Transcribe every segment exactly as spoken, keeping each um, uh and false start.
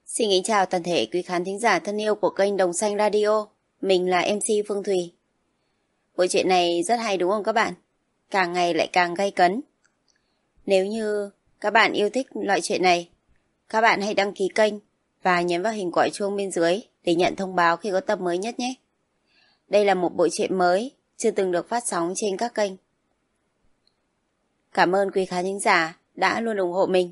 Xin kính chào toàn thể quý khán thính giả thân yêu của kênh Đồng Xanh Radio. Mình là em xê Phương Thùy. Bộ truyện này rất hay đúng không các bạn? Càng ngày lại càng gay cấn. Nếu như các bạn yêu thích loại truyện này, các bạn hãy đăng ký kênh và nhấn vào hình quả chuông bên dưới để nhận thông báo khi có tập mới nhất nhé. Đây là một bộ truyện mới chưa từng được phát sóng trên các kênh. Cảm ơn quý khán thính giả đã luôn ủng hộ mình.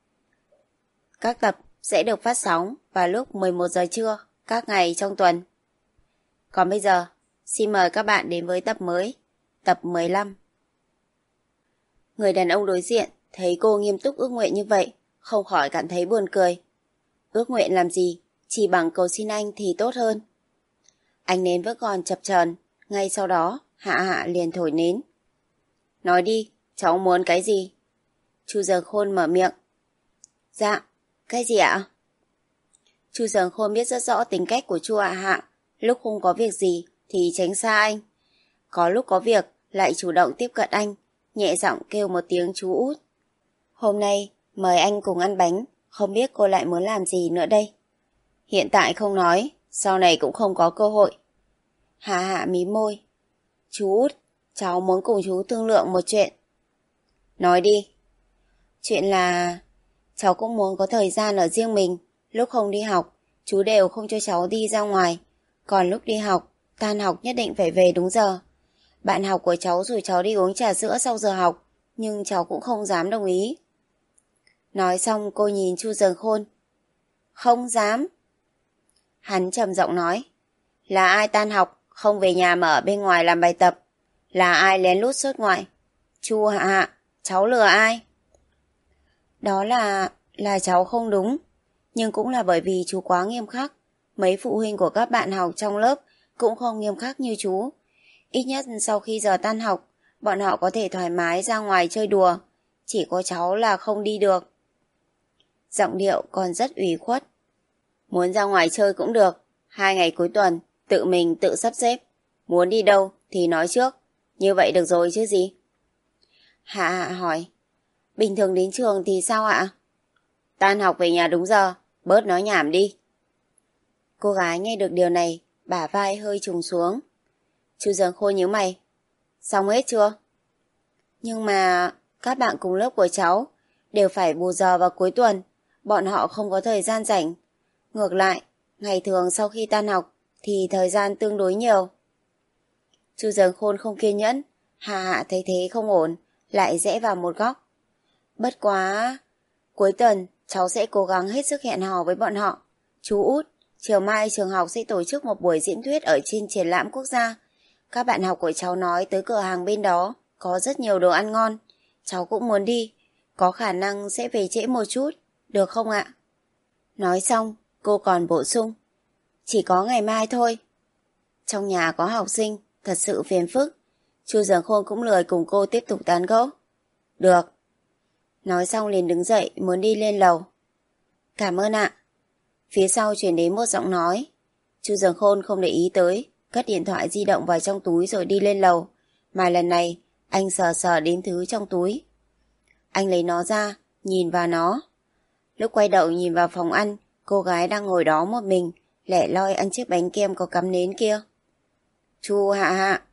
Các tập sẽ được phát sóng vào lúc mười một giờ trưa các ngày trong tuần. Còn bây giờ, xin mời các bạn đến với tập mới, tập mười lăm. Người đàn ông đối diện thấy cô nghiêm túc ước nguyện như vậy, không khỏi cảm thấy buồn cười. Ước nguyện làm gì, chỉ bằng cầu xin anh thì tốt hơn. Ánh nến vẫn còn chập chờn, ngay sau đó Hạ Hạ liền thổi nến. Nói đi, cháu muốn cái gì? Chu Dường Khôn mở miệng. Dạ, cái gì ạ? Chu Dường Khôn biết rất rõ tính cách của Chu Hạ Hạ, lúc không có việc gì thì tránh xa anh. Có lúc có việc lại chủ động tiếp cận anh, nhẹ giọng kêu một tiếng chú út. Hôm nay mời anh cùng ăn bánh, không biết cô lại muốn làm gì nữa đây? Hiện tại không nói, sau này cũng không có cơ hội. Hạ Hạ mím môi. Chú út, cháu muốn cùng chú thương lượng một chuyện. Nói đi. Chuyện là cháu cũng muốn có thời gian ở riêng mình. Lúc không đi học, chú đều không cho cháu đi ra ngoài. Còn lúc đi học, tan học nhất định phải về đúng giờ. Bạn học của cháu rủ cháu đi uống trà sữa sau giờ học, nhưng cháu cũng không dám đồng ý. Nói xong cô nhìn Chu Dường Khôn. Không dám. Hắn trầm giọng nói. Là ai tan học, không về nhà mà ở bên ngoài làm bài tập? Là ai lén lút xuất ngoại? Chu Hạ Hạ, cháu lừa ai? Đó là... là cháu không đúng. Nhưng cũng là bởi vì chú quá nghiêm khắc. Mấy phụ huynh của các bạn học trong lớp cũng không nghiêm khắc như chú. Ít nhất sau khi giờ tan học, bọn họ có thể thoải mái ra ngoài chơi đùa. Chỉ có cháu là không đi được. Giọng điệu còn rất ủy khuất. Muốn ra ngoài chơi cũng được. Hai ngày cuối tuần, tự mình tự sắp xếp. Muốn đi đâu thì nói trước. Như vậy được rồi chứ gì? Hạ Hạ hỏi. Bình thường đến trường thì sao ạ? Tan học về nhà đúng giờ, bớt nói nhảm đi. Cô gái nghe được điều này, bả vai hơi trùng xuống. Chu Dường Khôn nhíu mày. Xong hết chưa? Nhưng mà các bạn cùng lớp của cháu đều phải bù giờ vào cuối tuần, bọn họ không có thời gian rảnh. Ngược lại, ngày thường sau khi tan học thì thời gian tương đối nhiều. Chu Dường Khôn không kiên nhẫn, Hạ Hạ thấy thế không ổn, lại rẽ vào một góc. Bất quá, cuối tuần cháu sẽ cố gắng hết sức hẹn hò với bọn họ. Chú út, chiều mai trường học sẽ tổ chức một buổi diễn thuyết ở trên triển lãm quốc gia. Các bạn học của cháu nói tới cửa hàng bên đó có rất nhiều đồ ăn ngon. Cháu cũng muốn đi, có khả năng sẽ về trễ một chút, được không ạ? Nói xong, cô còn bổ sung. Chỉ có ngày mai thôi. Trong nhà có học sinh, thật sự phiền phức. Chu Dường Khôn cũng lười cùng cô tiếp tục tán gẫu. Được. Nói xong liền đứng dậy muốn đi lên lầu. Cảm ơn ạ. Phía sau truyền đến một giọng nói. Chu Dường Khôn không để ý tới, cất điện thoại di động vào trong túi rồi đi lên lầu. Mà lần này, anh sờ sờ đến thứ trong túi. Anh lấy nó ra, nhìn vào nó. Lúc quay đầu nhìn vào phòng ăn, cô gái đang ngồi đó một mình, lẻ loi ăn chiếc bánh kem có cắm nến kia. Chu Hạ Hạ.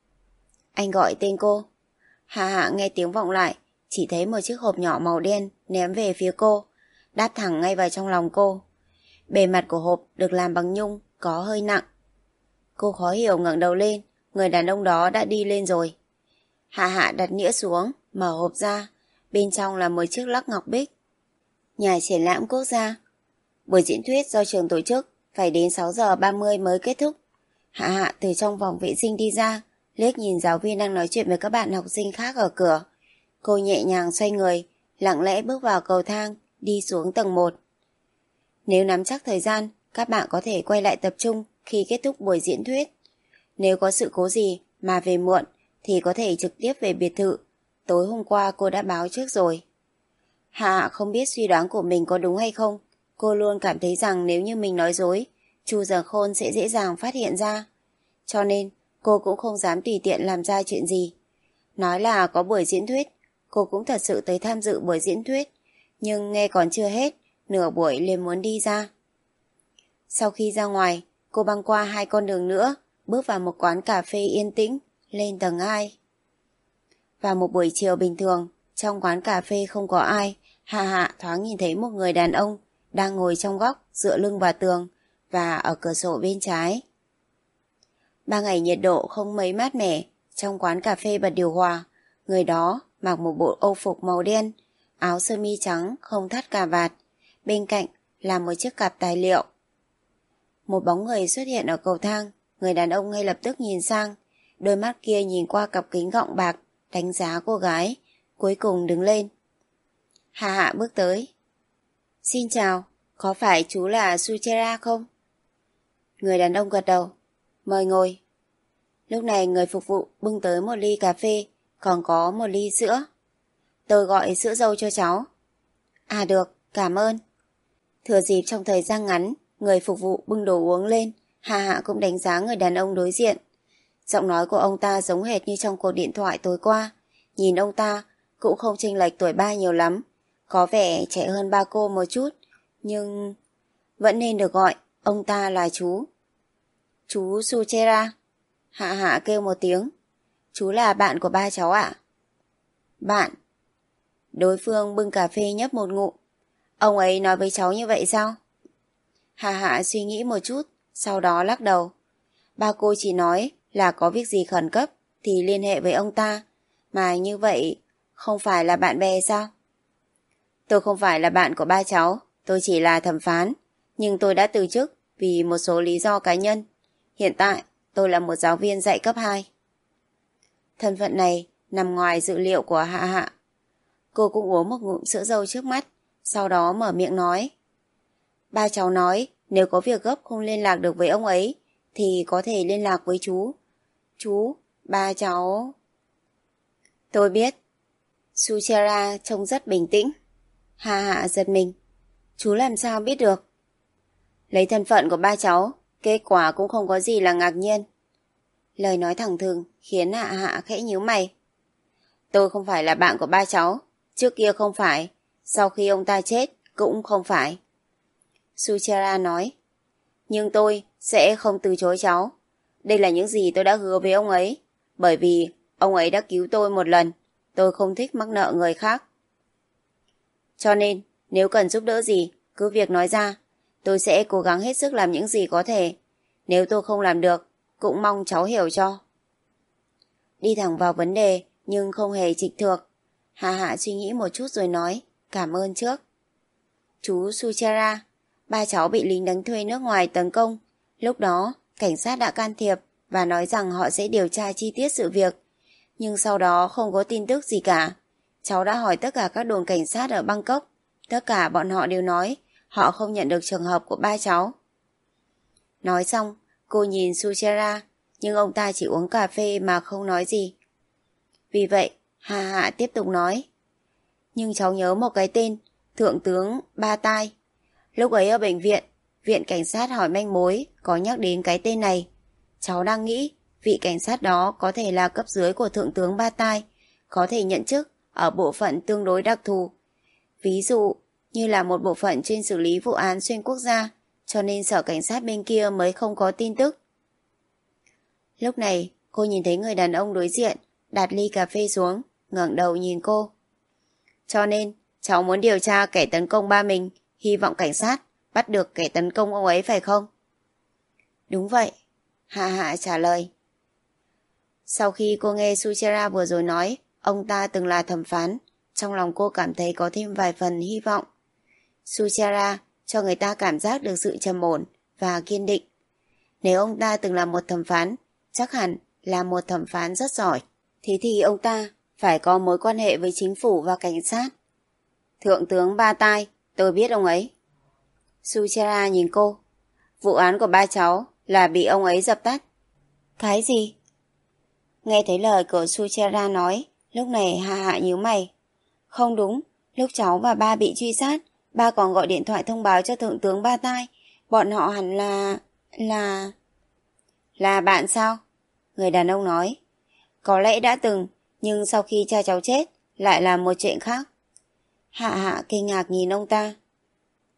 Anh gọi tên cô. Hạ Hạ nghe tiếng vọng lại, chỉ thấy một chiếc hộp nhỏ màu đen ném về phía cô, đáp thẳng ngay vào trong lòng cô. Bề mặt của hộp được làm bằng nhung, có hơi nặng. Cô khó hiểu ngẩng đầu lên, người đàn ông đó đã đi lên rồi. Hạ Hạ đặt nĩa xuống, mở hộp ra, bên trong là một chiếc lắc ngọc bích. Nhà triển lãm quốc gia. Buổi diễn thuyết do trường tổ chức, phải đến sáu giờ ba mươi mới kết thúc. Hạ Hạ từ trong phòng vệ sinh đi ra, liếc nhìn giáo viên đang nói chuyện với các bạn học sinh khác ở cửa. Cô nhẹ nhàng xoay người, lặng lẽ bước vào cầu thang, đi xuống tầng một. Nếu nắm chắc thời gian, các bạn có thể quay lại tập trung khi kết thúc buổi diễn thuyết. Nếu có sự cố gì mà về muộn thì có thể trực tiếp về biệt thự. Tối hôm qua cô đã báo trước rồi. Hạ không biết suy đoán của mình có đúng hay không. Cô luôn cảm thấy rằng nếu như mình nói dối, Chu Dường Khôn sẽ dễ dàng phát hiện ra. Cho nên cô cũng không dám tùy tiện làm ra chuyện gì. Nói là có buổi diễn thuyết, cô cũng thật sự tới tham dự buổi diễn thuyết. Nhưng nghe còn chưa hết, nửa buổi liền muốn đi ra. Sau khi ra ngoài, cô băng qua hai con đường nữa, bước vào một quán cà phê yên tĩnh, lên tầng hai. Vào một buổi chiều bình thường, trong quán cà phê không có ai, Hạ Hạ thoáng nhìn thấy một người đàn ông đang ngồi trong góc, dựa lưng vào tường và ở cửa sổ bên trái. Ba ngày nhiệt độ không mấy mát mẻ, trong quán cà phê bật điều hòa, người đó mặc một bộ âu phục màu đen, áo sơ mi trắng không thắt cà vạt, bên cạnh là một chiếc cặp tài liệu. Một bóng người xuất hiện ở cầu thang, người đàn ông ngay lập tức nhìn sang, đôi mắt kia nhìn qua cặp kính gọng bạc, đánh giá cô gái, cuối cùng đứng lên. Hạ Hạ bước tới. Xin chào, có phải chú là Suchera không? Người đàn ông gật đầu. Mời ngồi. Lúc này người phục vụ bưng tới một ly cà phê, còn có một ly sữa. Tôi gọi sữa dâu cho cháu. À được, cảm ơn. Thừa dịp trong thời gian ngắn, người phục vụ bưng đồ uống lên, Hạ Hạ cũng đánh giá người đàn ông đối diện. Giọng nói của ông ta giống hệt như trong cuộc điện thoại tối qua. Nhìn ông ta cũng không chênh lệch tuổi ba nhiều lắm, có vẻ trẻ hơn ba cô một chút, nhưng vẫn nên được gọi ông ta là chú. Chú Suchera. Hạ Hạ kêu một tiếng. Chú là bạn của ba cháu ạ? Bạn? Đối phương bưng cà phê nhấp một ngụm. Ông ấy nói với cháu như vậy sao? Hạ Hạ suy nghĩ một chút, sau đó lắc đầu. Ba cô chỉ nói là có việc gì khẩn cấp thì liên hệ với ông ta, mà như vậy không phải là bạn bè sao? Tôi không phải là bạn của ba cháu, tôi chỉ là thẩm phán, nhưng tôi đã từ chức vì một số lý do cá nhân. Hiện tại, tôi là một giáo viên dạy cấp hai. Thân phận này nằm ngoài dự liệu của Hạ Hạ. Cô cũng uống một ngụm sữa dâu trước mắt, sau đó mở miệng nói. Ba cháu nói nếu có việc gấp không liên lạc được với ông ấy, thì có thể liên lạc với chú. Chú, ba cháu... Tôi biết. Suchera trông rất bình tĩnh. Hạ Hạ giật mình. Chú làm sao biết được? Lấy thân phận của ba cháu, kết quả cũng không có gì là ngạc nhiên. Lời nói thẳng thừng khiến Hạ Hạ khẽ nhíu mày. Tôi không phải là bạn của ba cháu, trước kia không phải, sau khi ông ta chết cũng không phải. Suchera nói. Nhưng tôi sẽ không từ chối cháu. Đây là những gì tôi đã hứa với ông ấy, bởi vì ông ấy đã cứu tôi một lần. Tôi không thích mắc nợ người khác. Cho nên, nếu cần giúp đỡ gì, cứ việc nói ra. Tôi sẽ cố gắng hết sức làm những gì có thể. Nếu tôi không làm được, cũng mong cháu hiểu cho. Đi thẳng vào vấn đề, nhưng không hề trịch thược. Hạ Hạ suy nghĩ một chút rồi nói, cảm ơn trước. Chú Suchera, ba cháu bị lính đánh thuê nước ngoài tấn công. Lúc đó, cảnh sát đã can thiệp và nói rằng họ sẽ điều tra chi tiết sự việc. Nhưng sau đó không có tin tức gì cả. Cháu đã hỏi tất cả các đồn cảnh sát ở Bangkok. Tất cả bọn họ đều nói họ không nhận được trường hợp của ba cháu. Nói xong, cô nhìn Suchera, nhưng ông ta chỉ uống cà phê mà không nói gì. Vì vậy, Hạ Hạ tiếp tục nói. Nhưng cháu nhớ một cái tên, Thượng tướng Ba Tai. Lúc ấy ở bệnh viện, viện cảnh sát hỏi manh mối có nhắc đến cái tên này. Cháu đang nghĩ vị cảnh sát đó có thể là cấp dưới của Thượng tướng Ba Tai, có thể nhận chức ở bộ phận tương đối đặc thù. Ví dụ như là một bộ phận chuyên xử lý vụ án xuyên quốc gia, cho nên sở cảnh sát bên kia mới không có tin tức. Lúc này, cô nhìn thấy người đàn ông đối diện đặt ly cà phê xuống, ngẩng đầu nhìn cô. Cho nên, cháu muốn điều tra kẻ tấn công ba mình, hy vọng cảnh sát bắt được kẻ tấn công ông ấy phải không? Đúng vậy, Hạ Hạ trả lời. Sau khi cô nghe Suchera vừa rồi nói ông ta từng là thẩm phán, trong lòng cô cảm thấy có thêm vài phần hy vọng. Suchera cho người ta cảm giác được sự trầm ổn và kiên định. Nếu ông ta từng là một thẩm phán, chắc hẳn là một thẩm phán rất giỏi. Thế thì ông ta phải có mối quan hệ với chính phủ và cảnh sát. Thượng tướng Ba Tai, tôi biết ông ấy. Suchera nhìn cô. Vụ án của ba cháu là bị ông ấy dập tắt. Cái gì? Nghe thấy lời của Suchera nói, lúc này Hạ Hạ nhíu mày. Không đúng, lúc cháu và ba bị truy sát, ba còn gọi điện thoại thông báo cho Thượng tướng Ba Tai. Bọn họ hẳn là... là... Là bạn sao? Người đàn ông nói. Có lẽ đã từng, nhưng sau khi cha cháu chết, lại là một chuyện khác. Hạ Hạ kinh ngạc nhìn ông ta.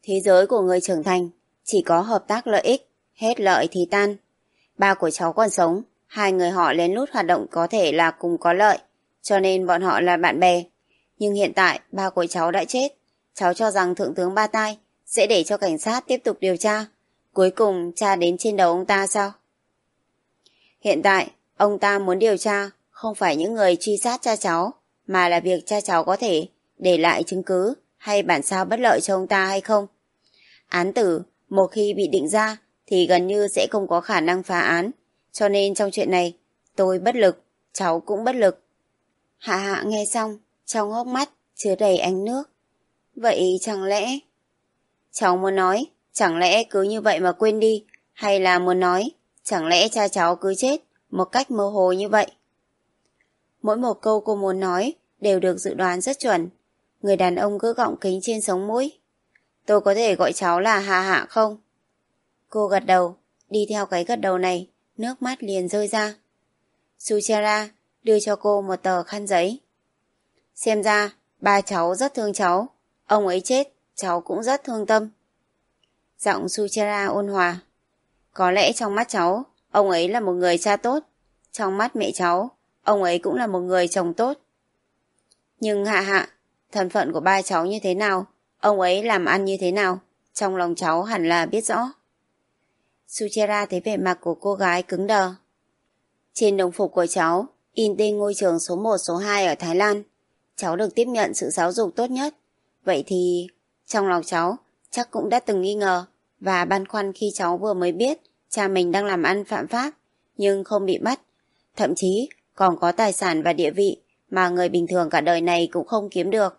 Thế giới của người trưởng thành chỉ có hợp tác lợi ích, hết lợi thì tan. Ba của cháu còn sống, hai người họ lén lút hoạt động có thể là cùng có lợi, cho nên bọn họ là bạn bè. Nhưng hiện tại ba của cháu đã chết, cháu cho rằng Thượng tướng Ba Tai sẽ để cho cảnh sát tiếp tục điều tra, cuối cùng tra đến trên đầu ông ta sao? Hiện tại, ông ta muốn điều tra không phải những người truy sát cha cháu, mà là việc cha cháu có thể để lại chứng cứ hay bản sao bất lợi cho ông ta hay không. Án tử, một khi bị định ra thì gần như sẽ không có khả năng phá án, cho nên trong chuyện này, tôi bất lực, cháu cũng bất lực. Hạ Hạ nghe xong, trong hốc mắt chứa đầy ánh nước. Vậy chẳng lẽ... Cháu muốn nói, chẳng lẽ cứ như vậy mà quên đi, hay là muốn nói, chẳng lẽ cha cháu cứ chết một cách mơ hồ như vậy? Mỗi một câu cô muốn nói đều được dự đoán rất chuẩn. Người đàn ông cứ gọng kính trên sống mũi. Tôi có thể gọi cháu là Hạ Hạ không? Cô gật đầu, đi theo cái gật đầu này, nước mắt liền rơi ra. Suchara đưa cho cô một tờ khăn giấy. Xem ra, ba cháu rất thương cháu, ông ấy chết, cháu cũng rất thương tâm. Giọng Suchara ôn hòa. Có lẽ trong mắt cháu, ông ấy là một người cha tốt. Trong mắt mẹ cháu, ông ấy cũng là một người chồng tốt. Nhưng Hạ Hạ, thân phận của ba cháu như thế nào, ông ấy làm ăn như thế nào, trong lòng cháu hẳn là biết rõ. Suchara thấy vẻ mặt của cô gái cứng đờ. Trên đồng phục của cháu, in tên ngôi trường số một, số hai ở Thái Lan. Cháu được tiếp nhận sự giáo dục tốt nhất. Vậy thì, trong lòng cháu, chắc cũng đã từng nghi ngờ và băn khoăn khi cháu vừa mới biết cha mình đang làm ăn phạm pháp, nhưng không bị bắt. Thậm chí còn có tài sản và địa vị mà người bình thường cả đời này cũng không kiếm được.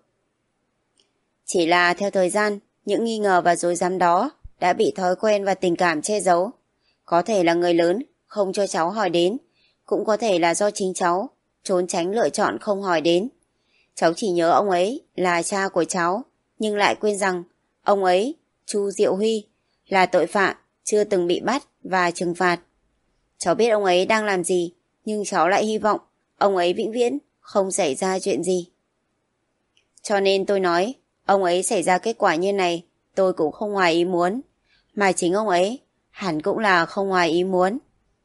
Chỉ là theo thời gian, những nghi ngờ và dối dám đó đã bị thói quen và tình cảm che giấu. Có thể là người lớn không cho cháu hỏi đến, cũng có thể là do chính cháu trốn tránh lựa chọn không hỏi đến. Cháu chỉ nhớ ông ấy là cha của cháu, nhưng lại quên rằng ông ấy, Chu Diệu Huy, là tội phạm chưa từng bị bắt và trừng phạt. Cháu biết ông ấy đang làm gì, nhưng cháu lại hy vọng ông ấy vĩnh viễn không xảy ra chuyện gì. Cho nên tôi nói, ông ấy xảy ra kết quả như này, tôi cũng không ngoài ý muốn, mà chính ông ấy hẳn cũng là không ngoài ý muốn.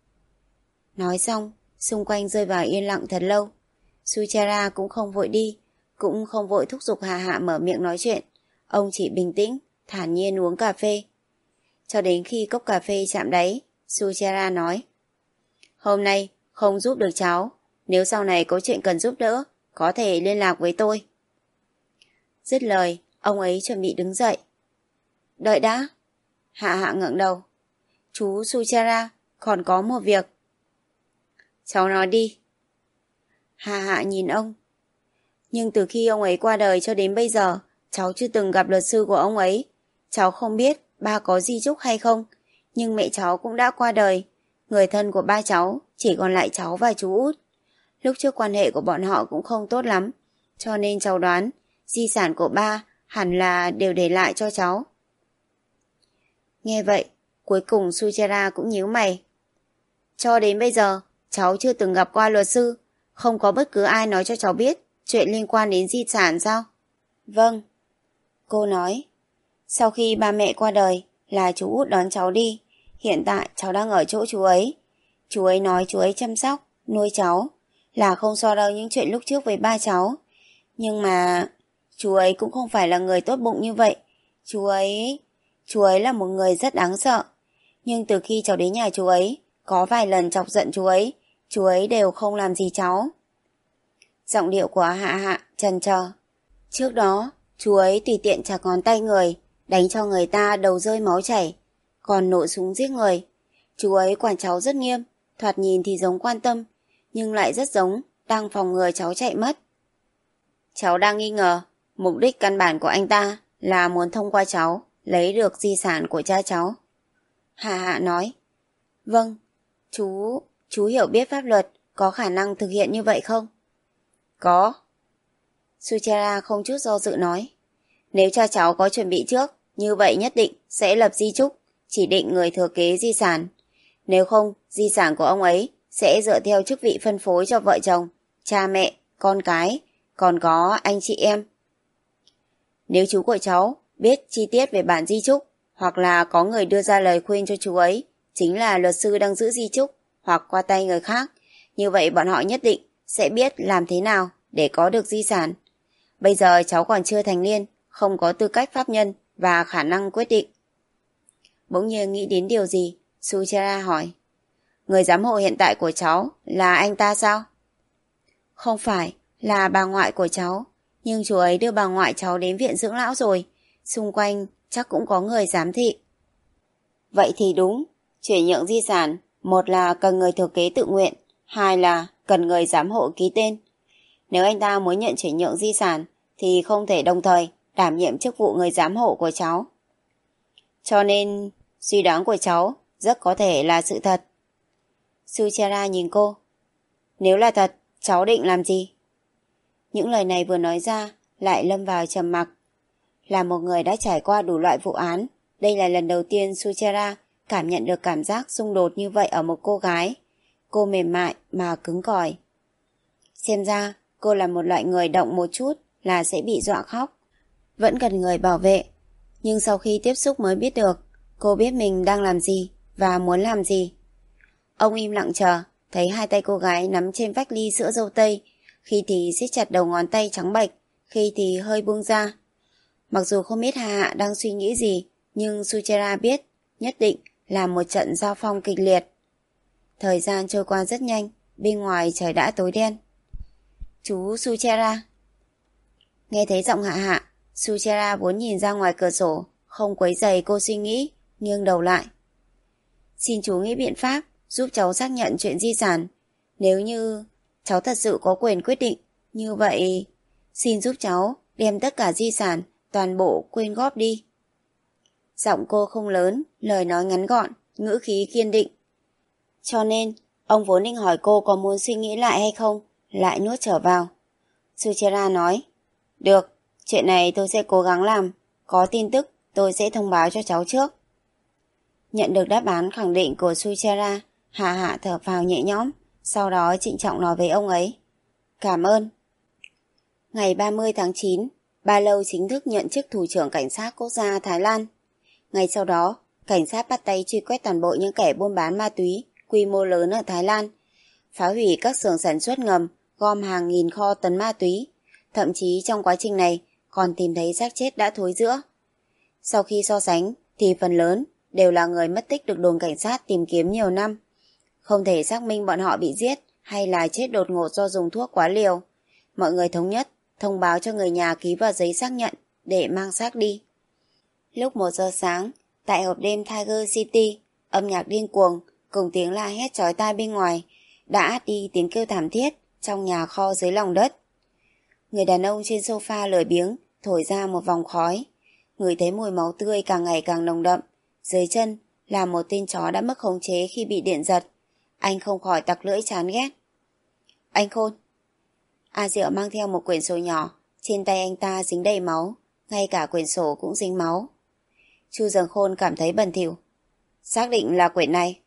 Nói xong, xung quanh rơi vào yên lặng thật lâu. Suchara cũng không vội đi, cũng không vội thúc giục Hạ Hạ mở miệng nói chuyện. Ông chỉ bình tĩnh, thản nhiên uống cà phê. Cho đến khi cốc cà phê chạm đáy, Suchara nói: Hôm nay không giúp được cháu, nếu sau này có chuyện cần giúp đỡ, có thể liên lạc với tôi. Dứt lời, ông ấy chuẩn bị đứng dậy. Đợi đã. Hạ Hạ ngẩng đầu. Chú Suchara, còn có một việc. Cháu nói đi. Hạ Hạ nhìn ông. Nhưng từ khi ông ấy qua đời cho đến bây giờ, cháu chưa từng gặp luật sư của ông ấy. Cháu không biết ba có di chúc hay không, nhưng mẹ cháu cũng đã qua đời. Người thân của ba cháu chỉ còn lại cháu và chú út. Lúc trước quan hệ của bọn họ cũng không tốt lắm, cho nên cháu đoán di sản của ba hẳn là đều để lại cho cháu. Nghe vậy, cuối cùng Suchara cũng nhíu mày. Cho đến bây giờ, cháu chưa từng gặp qua luật sư, không có bất cứ ai nói cho cháu biết chuyện liên quan đến di sản sao? Vâng. Cô nói, sau khi ba mẹ qua đời là chú út đón cháu đi. Hiện tại cháu đang ở chỗ chú ấy. Chú ấy nói chú ấy chăm sóc, nuôi cháu, là không so đo những chuyện lúc trước với ba cháu. Nhưng mà chú ấy cũng không phải là người tốt bụng như vậy. Chú ấy... Chú ấy là một người rất đáng sợ. Nhưng từ khi cháu đến nhà chú ấy, có vài lần chọc giận chú ấy, chú ấy đều không làm gì cháu. Giọng điệu của Hạ Hạ chần chờ. Trước đó, chú ấy tùy tiện chặt ngón tay người, đánh cho người ta đầu rơi máu chảy, còn nổ súng giết người. Chú ấy quản cháu rất nghiêm, thoạt nhìn thì giống quan tâm, nhưng lại rất giống đang phòng ngừa cháu chạy mất. Cháu đang nghi ngờ, mục đích căn bản của anh ta là muốn thông qua cháu lấy được di sản của cha cháu. Hạ Hạ nói, vâng, chú, chú hiểu biết pháp luật, có khả năng thực hiện như vậy không? Có. Suchara không chút do dự nói, nếu cha cháu có chuẩn bị trước, như vậy nhất định sẽ lập di chúc, chỉ định người thừa kế di sản. Nếu không, di sản của ông ấy sẽ dựa theo chức vị phân phối cho vợ chồng, cha mẹ, con cái, còn có anh chị em. Nếu chú của cháu biết chi tiết về bản di chúc, hoặc là có người đưa ra lời khuyên cho chú ấy, chính là luật sư đang giữ di chúc, hoặc qua tay người khác. Như vậy bọn họ nhất định sẽ biết làm thế nào để có được di sản. Bây giờ cháu còn chưa thành niên, không có tư cách pháp nhân và khả năng quyết định. Bỗng nhiên nghĩ đến điều gì, Suchera hỏi. Người giám hộ hiện tại của cháu là anh ta sao? Không phải, là bà ngoại của cháu. Nhưng chú ấy đưa bà ngoại cháu đến viện dưỡng lão rồi. Xung quanh chắc cũng có người giám thị. Vậy thì đúng, chuyển nhượng di sản, một là cần người thừa kế tự nguyện, hai là cần người giám hộ ký tên. Nếu anh ta muốn nhận chuyển nhượng di sản thì không thể đồng thời đảm nhiệm chức vụ người giám hộ của cháu. Cho nên suy đoán của cháu rất có thể là sự thật. Suchera nhìn cô. Nếu là thật, cháu định làm gì? Những lời này vừa nói ra lại lâm vào trầm mặc. Là một người đã trải qua đủ loại vụ án, đây là lần đầu tiên Suchera cảm nhận được cảm giác xung đột như vậy ở một cô gái. Cô mềm mại mà cứng cỏi. Xem ra cô là một loại người động một chút là sẽ bị dọa khóc. Vẫn cần người bảo vệ. Nhưng sau khi tiếp xúc mới biết được, cô biết mình đang làm gì và muốn làm gì. Ông im lặng chờ, thấy hai tay cô gái nắm trên vách ly sữa dâu tây, khi thì siết chặt đầu ngón tay trắng bệch, khi thì hơi buông ra. Mặc dù không biết Hạ Hạ đang suy nghĩ gì, nhưng Suchera biết nhất định là một trận giao phong kịch liệt. Thời gian trôi qua rất nhanh, bên ngoài trời đã tối đen. Chú Suchera. Nghe thấy giọng Hạ Hạ, Suchera vốn nhìn ra ngoài cửa sổ, không quấy rầy cô suy nghĩ, nghiêng đầu lại. Xin chú nghĩ biện pháp giúp cháu xác nhận chuyện di sản. Nếu như cháu thật sự có quyền quyết định, như vậy xin giúp cháu đem tất cả di sản toàn bộ quyên góp đi. Giọng cô không lớn, lời nói ngắn gọn, ngữ khí kiên định. Cho nên, ông vốn định hỏi cô có muốn suy nghĩ lại hay không, lại nuốt trở vào. Suchera nói, được, chuyện này tôi sẽ cố gắng làm, có tin tức tôi sẽ thông báo cho cháu trước. Nhận được đáp án khẳng định của Suchera, Hạ Hạ thở phào nhẹ nhõm, sau đó trịnh trọng nói với ông ấy. Cảm ơn. Ngày ba mươi tháng chín, Ba Lâu chính thức nhận chức thủ trưởng cảnh sát quốc gia Thái Lan. Ngay sau đó, cảnh sát bắt tay truy quét toàn bộ những kẻ buôn bán ma túy quy mô lớn ở Thái Lan, phá hủy các xưởng sản xuất ngầm, gom hàng nghìn kho tấn ma túy. Thậm chí trong quá trình này còn tìm thấy xác chết đã thối rữa. Sau khi so sánh thì phần lớn đều là người mất tích được đồn cảnh sát tìm kiếm nhiều năm. Không thể xác minh bọn họ bị giết hay là chết đột ngột do dùng thuốc quá liều. Mọi người thống nhất thông báo cho người nhà ký vào giấy xác nhận để mang xác đi. Lúc một giờ sáng, tại hộp đêm Tiger City, âm nhạc điên cuồng cùng tiếng la hét chói tai bên ngoài đã át đi tiếng kêu thảm thiết trong nhà kho dưới lòng đất. Người đàn ông trên sofa lười biếng thổi ra một vòng khói, ngửi thấy mùi máu tươi càng ngày càng nồng đậm. Dưới chân là một tên chó đã mất khống chế khi bị điện giật. Anh không khỏi tặc lưỡi chán ghét. Anh Khôn. A Diệu mang theo một quyển sổ nhỏ, trên tay anh ta dính đầy máu, ngay cả quyển sổ cũng dính máu. Chu Dần Khôn cảm thấy bẩn thỉu. Xác định là quyển này.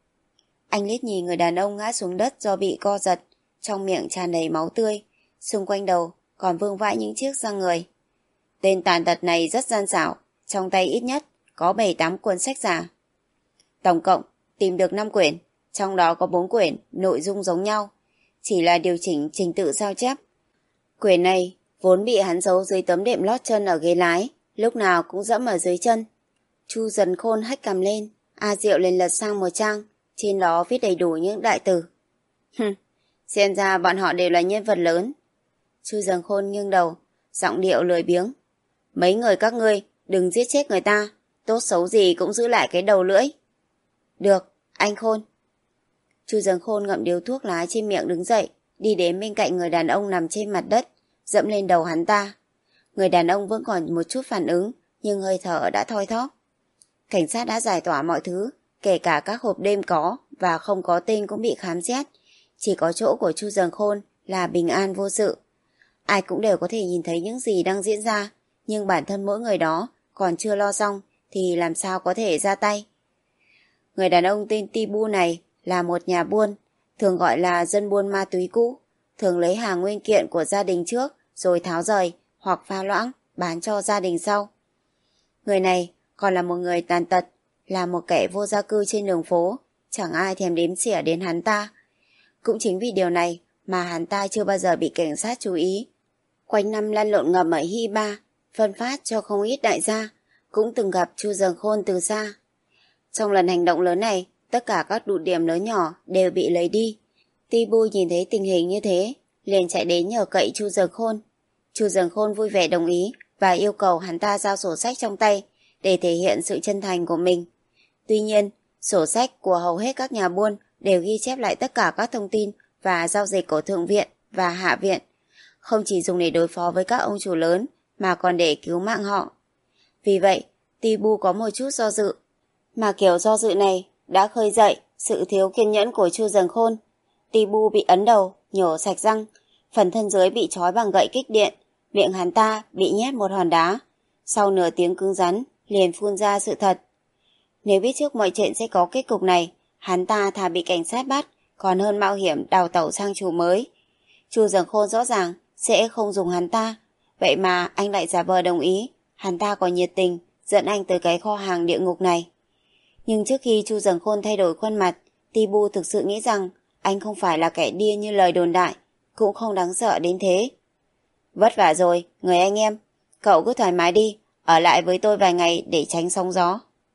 Anh liếc nhìn người đàn ông ngã xuống đất do bị co giật, trong miệng tràn đầy máu tươi, xung quanh đầu còn vương vãi những chiếc răng người. Tên tàn tật này rất gian xảo, trong tay ít nhất có bảy tám cuốn sách giả. Tổng cộng tìm được năm quyển, trong đó có bốn quyển nội dung giống nhau, chỉ là điều chỉnh trình tự sao chép. Quyển này vốn bị hắn giấu dưới tấm đệm lót chân ở ghế lái, lúc nào cũng dẫm ở dưới chân. Chu Dần Khôn hất cằm lên, A Diệu lên lật sang một trang, trên đó viết đầy đủ những đại từ. Hừm, xem ra bọn họ đều là nhân vật lớn. Chu Dần Khôn nghiêng đầu, giọng điệu lười biếng. Mấy người các ngươi đừng giết chết người ta, tốt xấu gì cũng giữ lại cái đầu lưỡi. Được, anh Khôn. Chu Dần Khôn ngậm điếu thuốc lá trên miệng đứng dậy, đi đến bên cạnh người đàn ông nằm trên mặt đất, dẫm lên đầu hắn ta. Người đàn ông vẫn còn một chút phản ứng, nhưng hơi thở đã thoi thóp. Cảnh sát đã giải tỏa mọi thứ, kể cả các hộp đêm có và không có tên cũng bị khám xét. Chỉ có chỗ của Chu Dần Khôn là bình an vô sự. Ai cũng đều có thể nhìn thấy những gì đang diễn ra, nhưng bản thân mỗi người đó còn chưa lo xong thì làm sao có thể ra tay. Người đàn ông tên Tibu này là một nhà buôn, thường gọi là dân buôn ma túy cũ, thường lấy hàng nguyên kiện của gia đình trước rồi tháo rời hoặc pha loãng bán cho gia đình sau. Người này còn là một người tàn tật, là một kẻ vô gia cư trên đường phố, chẳng ai thèm đếm xỉa đến hắn ta. Cũng chính vì điều này mà hắn ta chưa bao giờ bị cảnh sát chú ý. Quanh năm lăn lộn ngầm ở Hy Ba, phân phát cho không ít đại gia, cũng từng gặp Chu Dần Khôn từ xa. Trong lần hành động lớn này, tất cả các tụ điểm lớn nhỏ đều bị lấy đi. Tibu nhìn thấy tình hình như thế, liền chạy đến nhờ cậy Chu Dần Khôn. Chu Dần Khôn vui vẻ đồng ý và yêu cầu hắn ta giao sổ sách trong tay để thể hiện sự chân thành của mình. Tuy nhiên, sổ sách của hầu hết các nhà buôn đều ghi chép lại tất cả các thông tin và giao dịch của thượng viện và hạ viện, không chỉ dùng để đối phó với các ông chủ lớn mà còn để cứu mạng họ. Vì vậy, Tibu có một chút do dự, mà kiểu do dự này đã khơi dậy sự thiếu kiên nhẫn của Chu Dần Khôn. Tibu bị ấn đầu, nhổ sạch răng, phần thân dưới bị trói bằng gậy kích điện, miệng hắn ta bị nhét một hòn đá. Sau nửa tiếng cứng rắn, liền phun ra sự thật. Nếu biết trước mọi chuyện sẽ có kết cục này, hắn ta thà bị cảnh sát bắt, còn hơn mạo hiểm đào tẩu sang chủ mới. Chu Dần Khôn rõ ràng sẽ không dùng hắn ta, vậy mà anh lại giả vờ đồng ý. Hắn ta còn nhiệt tình dẫn anh tới cái kho hàng địa ngục này. Nhưng trước khi Chu Dần Khôn thay đổi khuôn mặt, Tibu thực sự nghĩ rằng anh không phải là kẻ điên như lời đồn đại, cũng không đáng sợ đến thế. Vất vả rồi, người anh em, cậu cứ thoải mái đi, ở lại với tôi vài ngày để tránh sóng gió.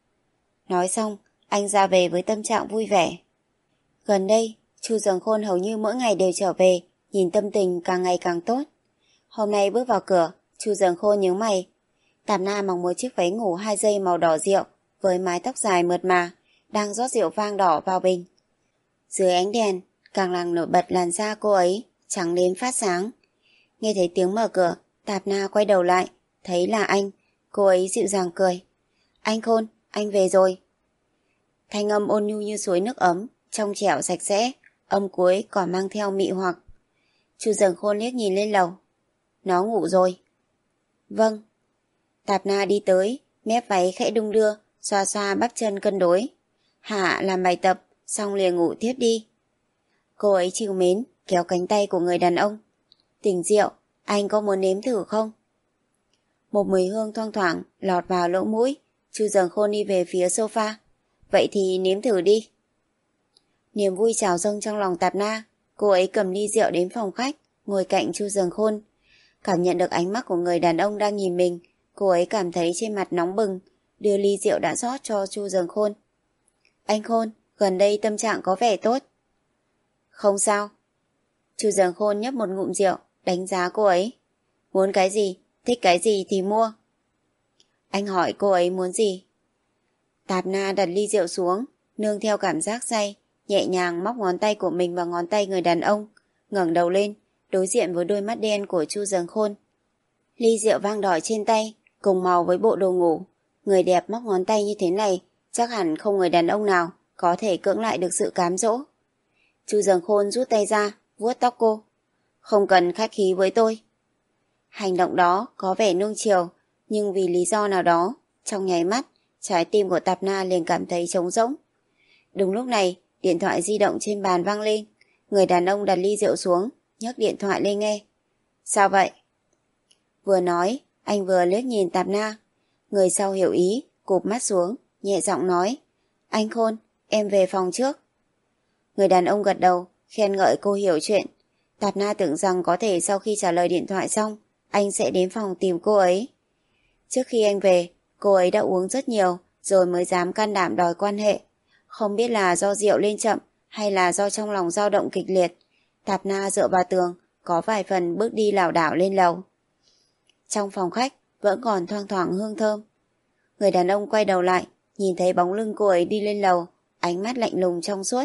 Nói xong, anh ra về với tâm trạng vui vẻ. Gần đây, Chu Dần Khôn hầu như mỗi ngày đều trở về, nhìn tâm tình càng ngày càng tốt. Hôm nay bước vào cửa, Chu Dần Khôn nhướng mày. Tạp Na mặc một chiếc váy ngủ hai dây màu đỏ rượu với mái tóc dài mượt mà, đang rót rượu vang đỏ vào bình. Dưới ánh đèn, càng làm nổi bật làn da cô ấy, trắng đến phát sáng. Nghe thấy tiếng mở cửa, Tạp Na quay đầu lại, thấy là anh. Cô ấy dịu dàng cười. Anh Khôn, anh về rồi. Thanh âm ôn nhu như suối nước ấm, trong trẻo sạch sẽ, âm cuối còn mang theo mị hoặc. Chu Dần Khôn liếc nhìn lên lầu. Nó ngủ rồi. Vâng. Tạp Na đi tới, mép váy khẽ đung đưa, xoa xoa bắp chân cân đối. Hạ làm bài tập, xong liền ngủ tiếp đi. Cô ấy trìu mến, kéo cánh tay của người đàn ông. Tỉnh rượu, anh có muốn nếm thử không? Một mùi hương thoang thoảng lọt vào lỗ mũi. Chu Dần Khôn đi về phía sofa. Vậy thì nếm thử đi. Niềm vui trào dâng trong lòng Tạp Na. Cô ấy cầm ly rượu đến phòng khách, ngồi cạnh Chu Dần Khôn. Cảm nhận được ánh mắt của người đàn ông đang nhìn mình, cô ấy cảm thấy trên mặt nóng bừng, đưa ly rượu đã rót cho Chu Dần Khôn. Anh Khôn, gần đây tâm trạng có vẻ tốt. Không sao. Chu Dần Khôn nhấp một ngụm rượu, đánh giá cô ấy. Muốn cái gì, thích cái gì thì mua. Anh hỏi cô ấy muốn gì. Tạp Na đặt ly rượu xuống, nương theo cảm giác say, nhẹ nhàng móc ngón tay của mình vào ngón tay người đàn ông, ngẩng đầu lên, đối diện với đôi mắt đen của Chu Dần Khôn. Ly rượu vang đỏ trên tay, cùng màu với bộ đồ ngủ. Người đẹp móc ngón tay như thế này, chắc hẳn không người đàn ông nào có thể cưỡng lại được sự cám dỗ. Chu Dần Khôn rút tay ra, vuốt tóc cô. Không cần khách khí với tôi. Hành động đó có vẻ nuông chiều, nhưng vì lý do nào đó, trong nháy mắt, trái tim của Tạp Na liền cảm thấy trống rỗng. Đúng lúc này, điện thoại di động trên bàn vang lên. Người đàn ông đặt ly rượu xuống, nhấc điện thoại lên nghe. Sao vậy? Vừa nói, anh vừa liếc nhìn Tạp Na. Người sau hiểu ý, cụp mắt xuống, nhẹ giọng nói. Anh Khôn, em về phòng trước. Người đàn ông gật đầu, khen ngợi cô hiểu chuyện. Tạp Na tưởng rằng có thể sau khi trả lời điện thoại xong, anh sẽ đến phòng tìm cô ấy. Trước khi anh về, cô ấy đã uống rất nhiều, rồi mới dám can đảm đòi quan hệ. Không biết là do rượu lên chậm, hay là do trong lòng dao động kịch liệt. Tạp Na dựa vào tường, có vài phần bước đi lảo đảo lên lầu. Trong phòng khách, vẫn còn thoang thoảng hương thơm. Người đàn ông quay đầu lại, nhìn thấy bóng lưng cô ấy đi lên lầu, ánh mắt lạnh lùng trong suốt.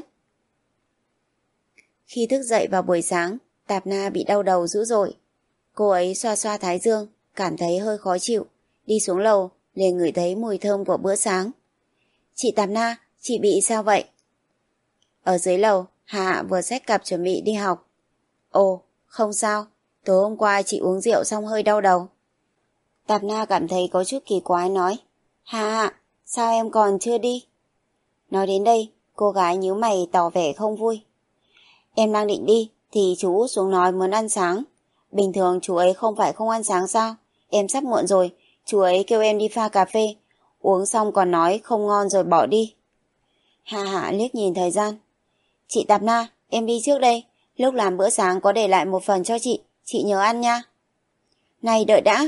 Khi thức dậy vào buổi sáng, Tạp Na bị đau đầu dữ dội. Cô ấy xoa xoa thái dương, cảm thấy hơi khó chịu. Đi xuống lầu, liền ngửi thấy mùi thơm của bữa sáng. Chị Tạp Na, chị bị sao vậy? Ở dưới lầu, Hạ vừa xách cặp chuẩn bị đi học. Ồ, không sao, tối hôm qua chị uống rượu xong hơi đau đầu. Tạp Na cảm thấy có chút kỳ quái nói. Hạ, sao em còn chưa đi? Nói đến đây, cô gái nhíu mày tỏ vẻ không vui. Em đang định đi, thì chú Út xuống nói muốn ăn sáng. Bình thường chú ấy không phải không ăn sáng sao? Em sắp muộn rồi, Chú ấy kêu em đi pha cà phê, uống xong còn nói không ngon rồi bỏ đi. Hạ Hạ liếc nhìn thời gian. Chị Tạp Na, em đi trước đây, lúc làm bữa sáng có để lại một phần cho chị, chị nhớ ăn nha. Này đợi đã.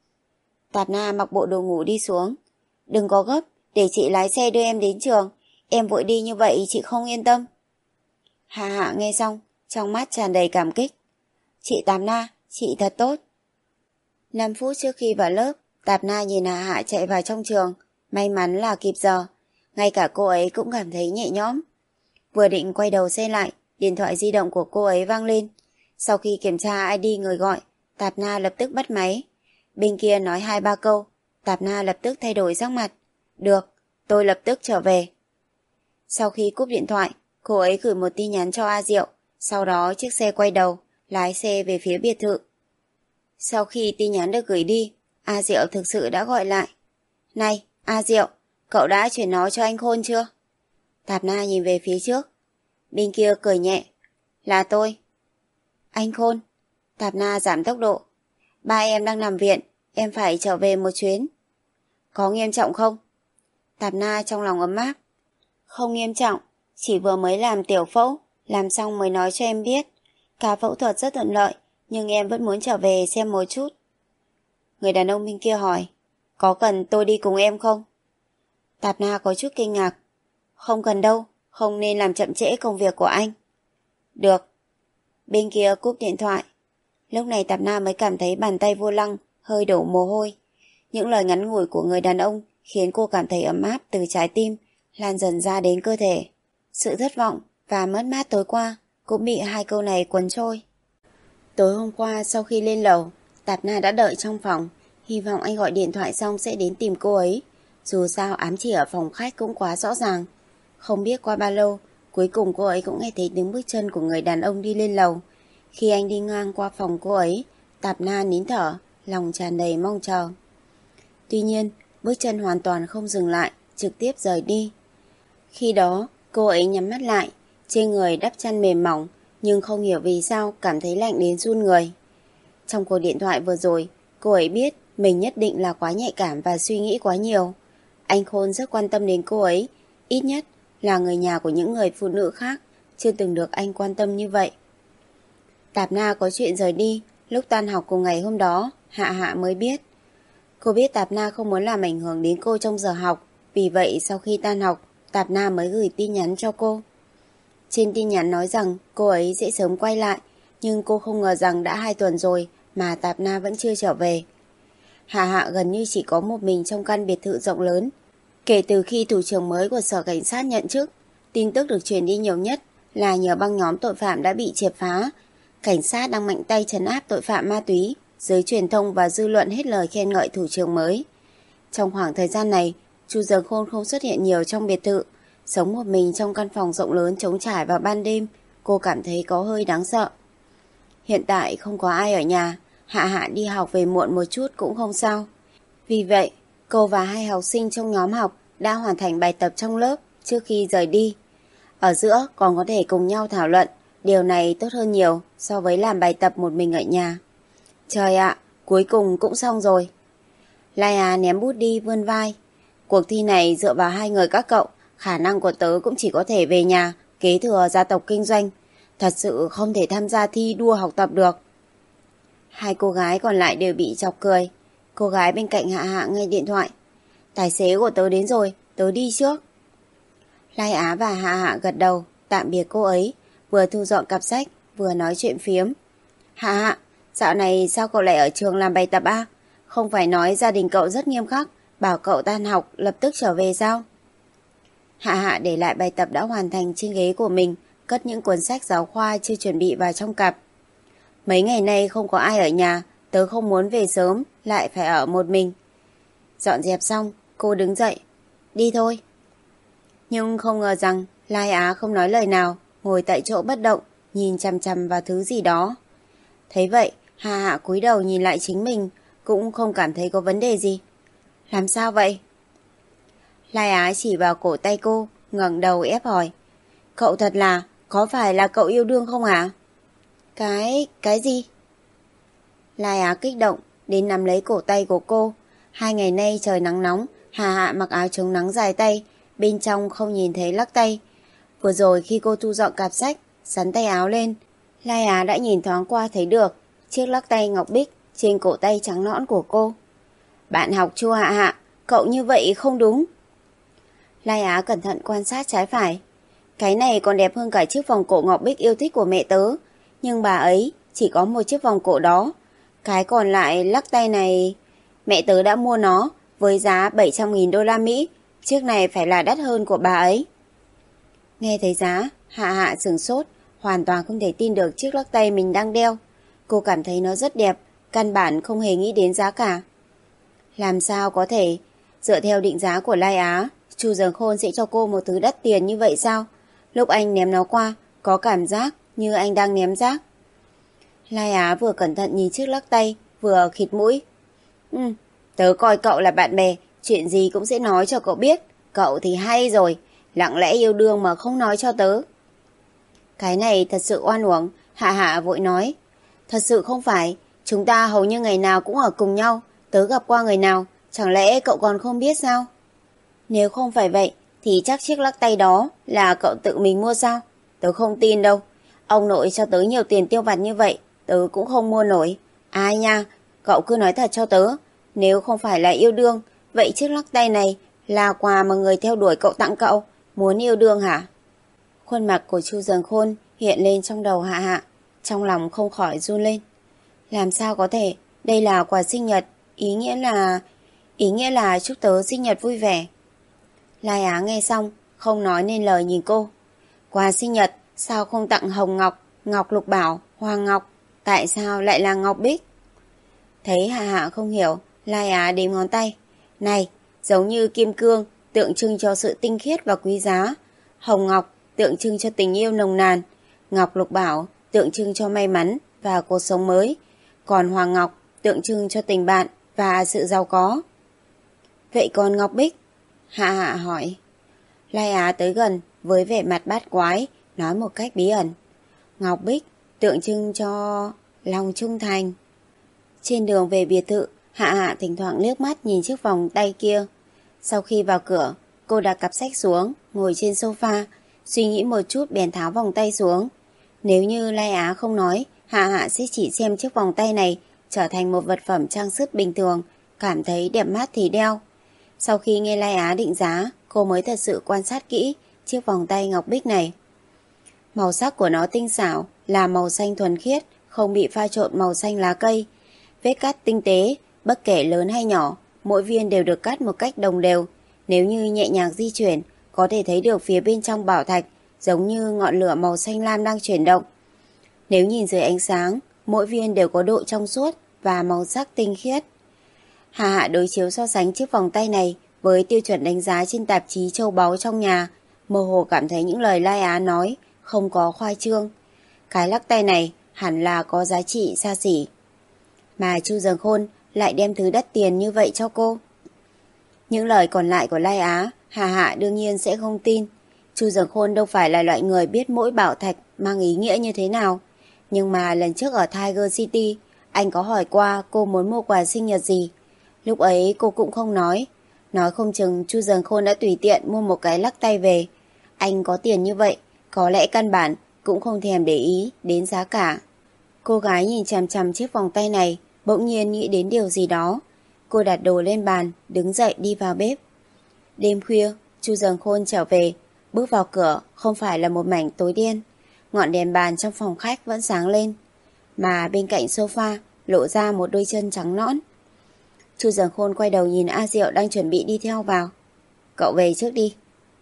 Tạp Na mặc bộ đồ ngủ đi xuống. Đừng có gấp, để chị lái xe đưa em đến trường, em vội đi như vậy chị không yên tâm. Hạ Hạ nghe xong, trong mắt tràn đầy cảm kích. Chị Tạp Na, chị thật tốt. năm phút trước khi vào lớp, Tạp Na nhìn Hạ Hạ chạy vào trong trường, may mắn là kịp giờ, ngay cả cô ấy cũng cảm thấy nhẹ nhõm. Vừa định quay đầu xe lại, điện thoại di động của cô ấy vang lên. Sau khi kiểm tra i đê người gọi, Tạp Na lập tức bắt máy. Bên kia nói hai ba câu, Tạp Na lập tức thay đổi sắc mặt. Được, tôi lập tức trở về. Sau khi cúp điện thoại, cô ấy gửi một tin nhắn cho A Diệu, sau đó chiếc xe quay đầu, lái xe về phía biệt thự. Sau khi tin nhắn được gửi đi, A Diệu thực sự đã gọi lại. Này, A Diệu, cậu đã chuyển nó cho anh Khôn chưa? Tạp Na nhìn về phía trước. Bên kia cười nhẹ. Là tôi. Anh Khôn. Tạp Na giảm tốc độ. Ba em đang nằm viện, em phải trở về một chuyến. Có nghiêm trọng không? Tạp Na trong lòng ấm áp. Không nghiêm trọng, chỉ vừa mới làm tiểu phẫu, làm xong mới nói cho em biết. Cả phẫu thuật rất thuận lợi, nhưng em vẫn muốn trở về xem một chút. Người đàn ông bên kia hỏi, có cần tôi đi cùng em không? Tạp Na có chút kinh ngạc. Không cần đâu, không nên làm chậm trễ công việc của anh. Được. Bên kia cúp điện thoại. Lúc này Tạp Na mới cảm thấy bàn tay vô lăng, hơi đổ mồ hôi. Những lời ngắn ngủi của người đàn ông khiến cô cảm thấy ấm áp từ trái tim, lan dần ra đến cơ thể. Sự thất vọng và mất mát tối qua cũng bị hai câu này cuốn trôi. Tối hôm qua sau khi lên lầu, Tạp Na đã đợi trong phòng, hy vọng anh gọi điện thoại xong sẽ đến tìm cô ấy. Dù sao ám chỉ ở phòng khách cũng quá rõ ràng. Không biết qua bao lâu, cuối cùng cô ấy cũng nghe thấy tiếng bước chân của người đàn ông đi lên lầu. Khi anh đi ngang qua phòng cô ấy, Tạp Na nín thở, lòng tràn đầy mong chờ. Tuy nhiên, bước chân hoàn toàn không dừng lại, trực tiếp rời đi. Khi đó, cô ấy nhắm mắt lại, trên người đắp chăn mềm mỏng, nhưng không hiểu vì sao cảm thấy lạnh đến run người. Trong cuộc điện thoại vừa rồi, cô ấy biết mình nhất định là quá nhạy cảm và suy nghĩ quá nhiều. Anh Khôn rất quan tâm đến cô ấy, ít nhất là người nhà của những người phụ nữ khác, chưa từng được anh quan tâm như vậy. Tạp Na có chuyện rời đi, lúc tan học cùng ngày hôm đó, Hạ Hạ mới biết. Cô biết Tạp Na không muốn làm ảnh hưởng đến cô trong giờ học, vì vậy sau khi tan học, Tạp Na mới gửi tin nhắn cho cô. Trên tin nhắn nói rằng cô ấy sẽ sớm quay lại, nhưng cô không ngờ rằng đã hai tuần rồi mà Tạp Na vẫn chưa trở về. Hạ Hạ gần như chỉ có một mình trong căn biệt thự rộng lớn. Kể từ khi thủ trưởng mới của sở cảnh sát nhận chức, tin tức được truyền đi nhiều nhất là nhiều băng nhóm tội phạm đã bị triệt phá. Cảnh sát đang mạnh tay trấn áp tội phạm ma túy, giới truyền thông và dư luận hết lời khen ngợi thủ trưởng mới. Trong khoảng thời gian này, Chu Giờ Khôn không xuất hiện nhiều trong biệt thự. Sống một mình trong căn phòng rộng lớn trống trải vào ban đêm, cô cảm thấy có hơi đáng sợ. Hiện tại không có ai ở nhà, Hạ Hạ đi học về muộn một chút cũng không sao. Vì vậy, cô và hai học sinh trong nhóm học đã hoàn thành bài tập trong lớp trước khi rời đi. Ở giữa còn có thể cùng nhau thảo luận, điều này tốt hơn nhiều so với làm bài tập một mình ở nhà. Trời ạ, cuối cùng cũng xong rồi. Lai Á ném bút đi vươn vai. Cuộc thi này dựa vào hai người các cậu, khả năng của tớ cũng chỉ có thể về nhà, kế thừa gia tộc kinh doanh. Thật sự không thể tham gia thi đua học tập được. Hai cô gái còn lại đều bị chọc cười. Cô gái bên cạnh Hạ Hạ nghe điện thoại. Tài xế của tớ đến rồi, tớ đi trước. Lai Á và Hạ Hạ gật đầu, tạm biệt cô ấy, vừa thu dọn cặp sách, vừa nói chuyện phiếm. Hạ Hạ, dạo này sao cậu lại ở trường làm bài tập à? Không phải nói gia đình cậu rất nghiêm khắc, bảo cậu tan học lập tức trở về sao? Hạ Hạ để lại bài tập đã hoàn thành trên ghế của mình, cất những cuốn sách giáo khoa chưa chuẩn bị vào trong cặp. Mấy ngày nay không có ai ở nhà, tớ không muốn về sớm, lại phải ở một mình. Dọn dẹp xong, cô đứng dậy. Đi thôi. Nhưng không ngờ rằng Lai Á không nói lời nào, ngồi tại chỗ bất động, nhìn chằm chằm vào thứ gì đó. Thấy vậy, Hạ Hạ cúi đầu nhìn lại chính mình, cũng không cảm thấy có vấn đề gì. Làm sao vậy? Lai Á chỉ vào cổ tay cô, ngẩng đầu ép hỏi. Cậu thật là, có phải là cậu yêu đương không hả? Cái, cái gì? Lai Á kích động, đến nắm lấy cổ tay của cô. Hai ngày nay trời nắng nóng, Hà Hạ mặc áo chống nắng dài tay, bên trong không nhìn thấy lắc tay. Vừa rồi khi cô thu dọn cặp sách, sắn tay áo lên, Lai Á đã nhìn thoáng qua thấy được chiếc lắc tay ngọc bích trên cổ tay trắng nõn của cô. Bạn học Chu Hạ Hạ, cậu như vậy không đúng. Lai Á cẩn thận quan sát trái phải. Cái này còn đẹp hơn cả chiếc vòng cổ ngọc bích yêu thích của mẹ tớ, nhưng bà ấy chỉ có một chiếc vòng cổ đó. Cái còn lại lắc tay này, mẹ tớ đã mua nó với giá bảy trăm nghìn đô la Mỹ, chiếc này phải là đắt hơn của bà ấy. Nghe thấy giá, Hạ Hạ sửng sốt, hoàn toàn không thể tin được chiếc lắc tay mình đang đeo. Cô cảm thấy nó rất đẹp, căn bản không hề nghĩ đến giá cả. Làm sao có thể, dựa theo định giá của Lai Á, Chu Dần Khôn sẽ cho cô một thứ đắt tiền như vậy sao? Lúc anh ném nó qua, có cảm giác như anh đang ném rác. Lai Á vừa cẩn thận nhìn chiếc lắc tay, vừa khịt mũi. Ừ, tớ coi cậu là bạn bè, chuyện gì cũng sẽ nói cho cậu biết. Cậu thì hay rồi, lặng lẽ yêu đương mà không nói cho tớ. Cái này thật sự oan uổng, Hạ Hạ vội nói. Thật sự không phải, chúng ta hầu như ngày nào cũng ở cùng nhau, tớ gặp qua người nào, chẳng lẽ cậu còn không biết sao? Nếu không phải vậy, thì chắc chiếc lắc tay đó là cậu tự mình mua sao? Tớ không tin đâu, ông nội cho tớ nhiều tiền tiêu vặt như vậy, tớ cũng không mua nổi. Ai nha, cậu cứ nói thật cho tớ, nếu không phải là yêu đương, vậy chiếc lắc tay này là quà mà người theo đuổi cậu tặng cậu, muốn yêu đương hả? Khuôn mặt của Chu Dần Khôn hiện lên trong đầu Hạ Hạ, trong lòng không khỏi run lên. Làm sao có thể, đây là quà sinh nhật, ý nghĩa là... ý nghĩa là chúc tớ sinh nhật vui vẻ. Lai Á nghe xong, không nói nên lời nhìn cô. Quà sinh nhật, sao không tặng hồng ngọc, ngọc lục bảo, hoàng ngọc, tại sao lại là ngọc bích? Thấy Hạ Hạ không hiểu, Lai Á đếm ngón tay. Này, giống như kim cương, tượng trưng cho sự tinh khiết và quý giá. Hồng ngọc, tượng trưng cho tình yêu nồng nàn. Ngọc lục bảo, tượng trưng cho may mắn và cuộc sống mới. Còn hoàng ngọc, tượng trưng cho tình bạn và sự giàu có. Vậy còn ngọc bích? Hạ Hạ hỏi. Lai Á tới gần với vẻ mặt bát quái, nói một cách bí ẩn. Ngọc bích tượng trưng cho lòng trung thành. Trên đường về biệt thự, Hạ Hạ thỉnh thoảng liếc mắt nhìn chiếc vòng tay kia. Sau khi vào cửa, cô đặt cặp sách xuống, ngồi trên sofa, suy nghĩ một chút bèn tháo vòng tay xuống. Nếu như Lai Á không nói, Hạ Hạ sẽ chỉ xem chiếc vòng tay này trở thành một vật phẩm trang sức bình thường, cảm thấy đẹp mắt thì đeo. Sau khi nghe Lai Á định giá, cô mới thật sự quan sát kỹ chiếc vòng tay ngọc bích này. Màu sắc của nó tinh xảo, là màu xanh thuần khiết, không bị pha trộn màu xanh lá cây. Vết cắt tinh tế, bất kể lớn hay nhỏ, mỗi viên đều được cắt một cách đồng đều. Nếu như nhẹ nhàng di chuyển, có thể thấy được phía bên trong bảo thạch, giống như ngọn lửa màu xanh lam đang chuyển động. Nếu nhìn dưới ánh sáng, mỗi viên đều có độ trong suốt và màu sắc tinh khiết. Hà Hạ đối chiếu so sánh chiếc vòng tay này với tiêu chuẩn đánh giá trên tạp chí châu báu trong nhà, mơ hồ cảm thấy những lời Lai Á nói không có khoa trương. Cái lắc tay này hẳn là có giá trị xa xỉ. Mà Chu Dần Khôn lại đem thứ đắt tiền như vậy cho cô. Những lời còn lại của Lai Á, Hà Hạ đương nhiên sẽ không tin. Chu Dần Khôn đâu phải là loại người biết mỗi bảo thạch mang ý nghĩa như thế nào. Nhưng mà lần trước ở Tiger City, anh có hỏi qua cô muốn mua quà sinh nhật gì. Lúc ấy cô cũng không nói. Nói không chừng Chu Dần Khôn đã tùy tiện mua một cái lắc tay về. Anh có tiền như vậy, có lẽ căn bản cũng không thèm để ý đến giá cả. Cô gái nhìn chằm chằm chiếc vòng tay này, bỗng nhiên nghĩ đến điều gì đó. Cô đặt đồ lên bàn, đứng dậy đi vào bếp. Đêm khuya, Chu Dần Khôn trở về, bước vào cửa không phải là một mảnh tối đen. Ngọn đèn bàn trong phòng khách vẫn sáng lên, mà bên cạnh sofa lộ ra một đôi chân trắng nõn. Chu Dần Khôn quay đầu nhìn A Diệu đang chuẩn bị đi theo vào. Cậu về trước đi.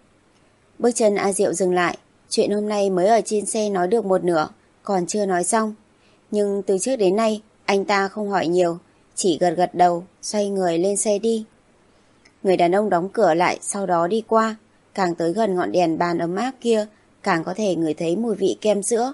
Bước chân A Diệu dừng lại. Chuyện hôm nay mới ở trên xe nói được một nửa, còn chưa nói xong. Nhưng từ trước đến nay anh ta không hỏi nhiều, chỉ gật gật đầu, xoay người lên xe đi. Người đàn ông đóng cửa lại, sau đó đi qua. Càng tới gần ngọn đèn bàn ấm áp kia, càng có thể ngửi thấy mùi vị kem sữa.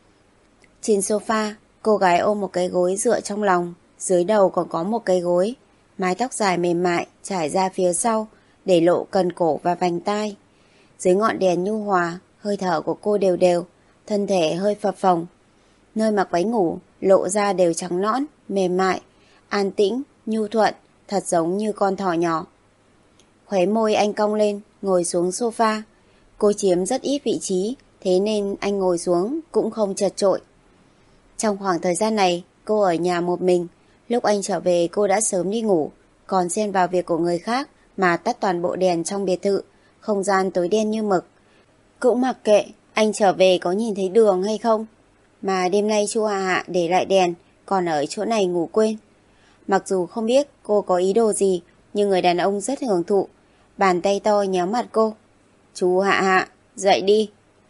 Trên sofa, cô gái ôm một cái gối dựa trong lòng, dưới đầu còn có một cái gối. Mái tóc dài mềm mại trải ra phía sau, để lộ cần cổ và vành tai. Dưới ngọn đèn nhu hòa, hơi thở của cô đều đều, thân thể hơi phập phồng. Nơi mặc váy ngủ lộ ra đều trắng nõn, mềm mại, an tĩnh, nhu thuận, thật giống như con thỏ nhỏ. Khóe môi anh cong lên, ngồi xuống sofa. Cô chiếm rất ít vị trí, thế nên anh ngồi xuống cũng không chật chội. Trong khoảng thời gian này, cô ở nhà một mình. Lúc anh trở về cô đã sớm đi ngủ, còn xen vào việc của người khác mà tắt toàn bộ đèn trong biệt thự, không gian tối đen như mực. Cũng mặc kệ anh trở về có nhìn thấy đường hay không. Mà đêm nay chu Hạ Hạ để lại đèn, còn ở chỗ này ngủ quên. Mặc dù không biết cô có ý đồ gì, nhưng người đàn ông rất hưởng thụ. Bàn tay to nhéo mặt cô. Chú Hạ Hạ, dậy đi.